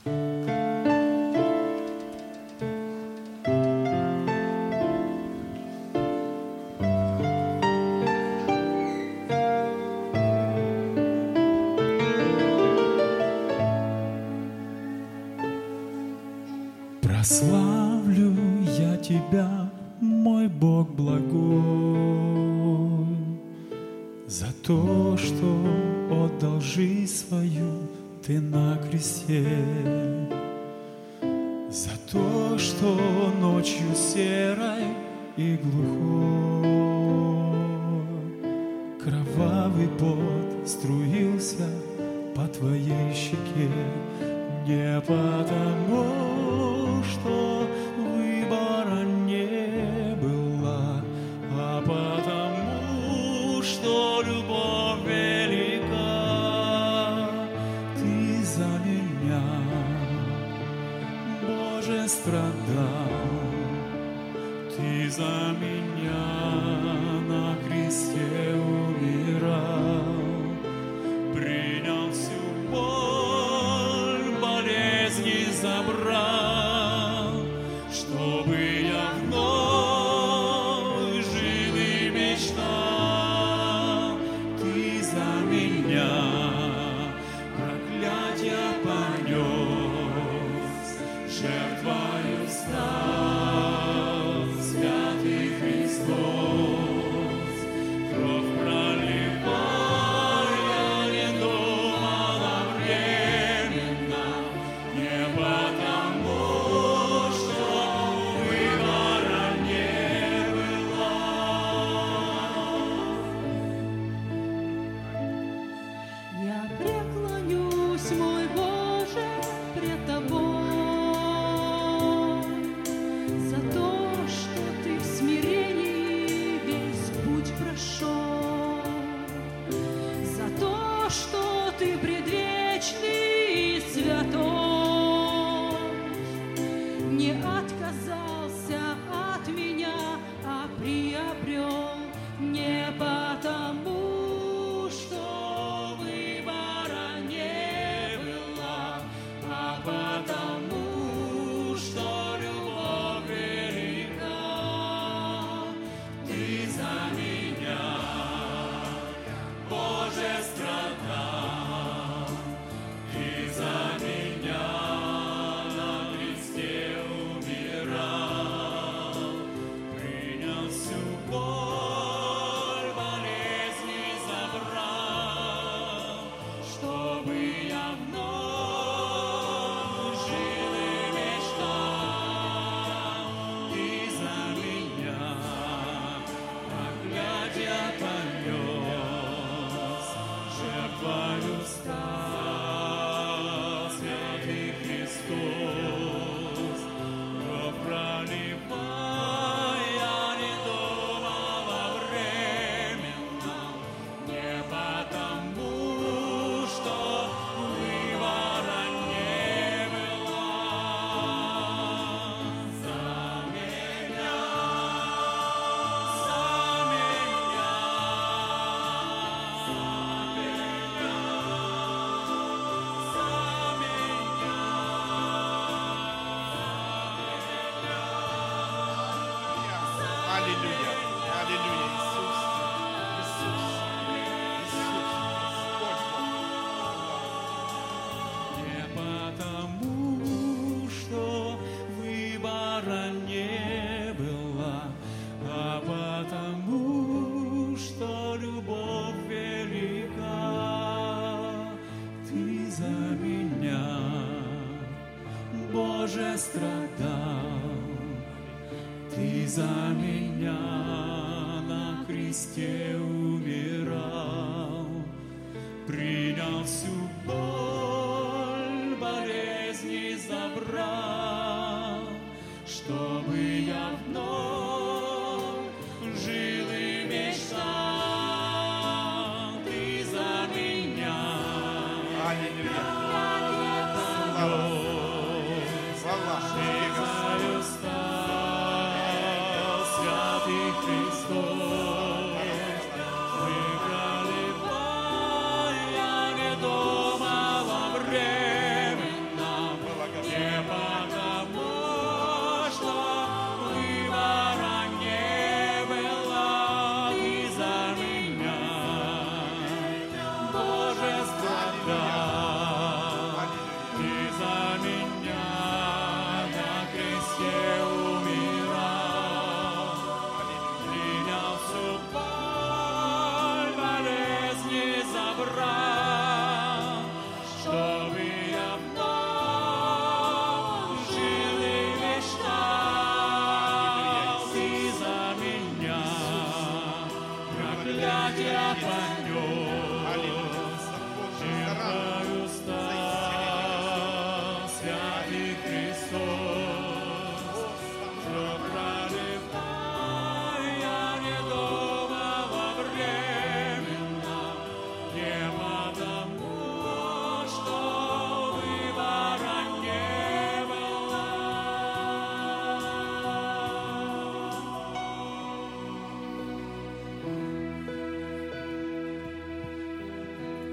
Прославлю я Тебя, мой Бог благой, за то, что отдал жизнь свою Ты на кресте, за то, что ночью серой и глухой кровавый пот струился по Твоей щеке, не потому, что выбора не было, а потому, что любовь велика. Ты за меня, Боже, страдал, Ты за меня на кресте умирал, принял всю боль, болезни забрал, чтобы я вновь жил и мечтал. Ты за меня проклятья понес, жертвою стал святый Христос. Кровь проливал, я не думал о временно, не потому, что выбора не было. Я преклонюсь, мой Боже, пред Тобой, за то, что Ты в смирении весь путь прошел, за то, что Ты предвечный и святой, не отказался от меня, а приобрел, не потому, что выбора не было, а потому, что любовь велика. Ты за меня, Боже, страдал, Ты за меня на кресте умирал, принял всю боль, болезни забрал, чтобы я вновь жил и мечтал. Ты за меня проклятья понес, жертвою стал святый Христос. Кровь проливая, я не думал о временном, не потому, что выбора не было. За меня, за меня, за меня, за Аллилуйя, аллилуйя, Иисус, Иисус, Иисус, Господь. Не потому, что выбора не было, а потому, что любовь велика. Ты за меня, Боже, страдал, Ты за меня на кресте умирал, принял всю боль, болезни забрал, чтобы я вновь жил и мечтал. Ты за меня, Аллилуйя. Слава тебе, Господь. стал святый Христос,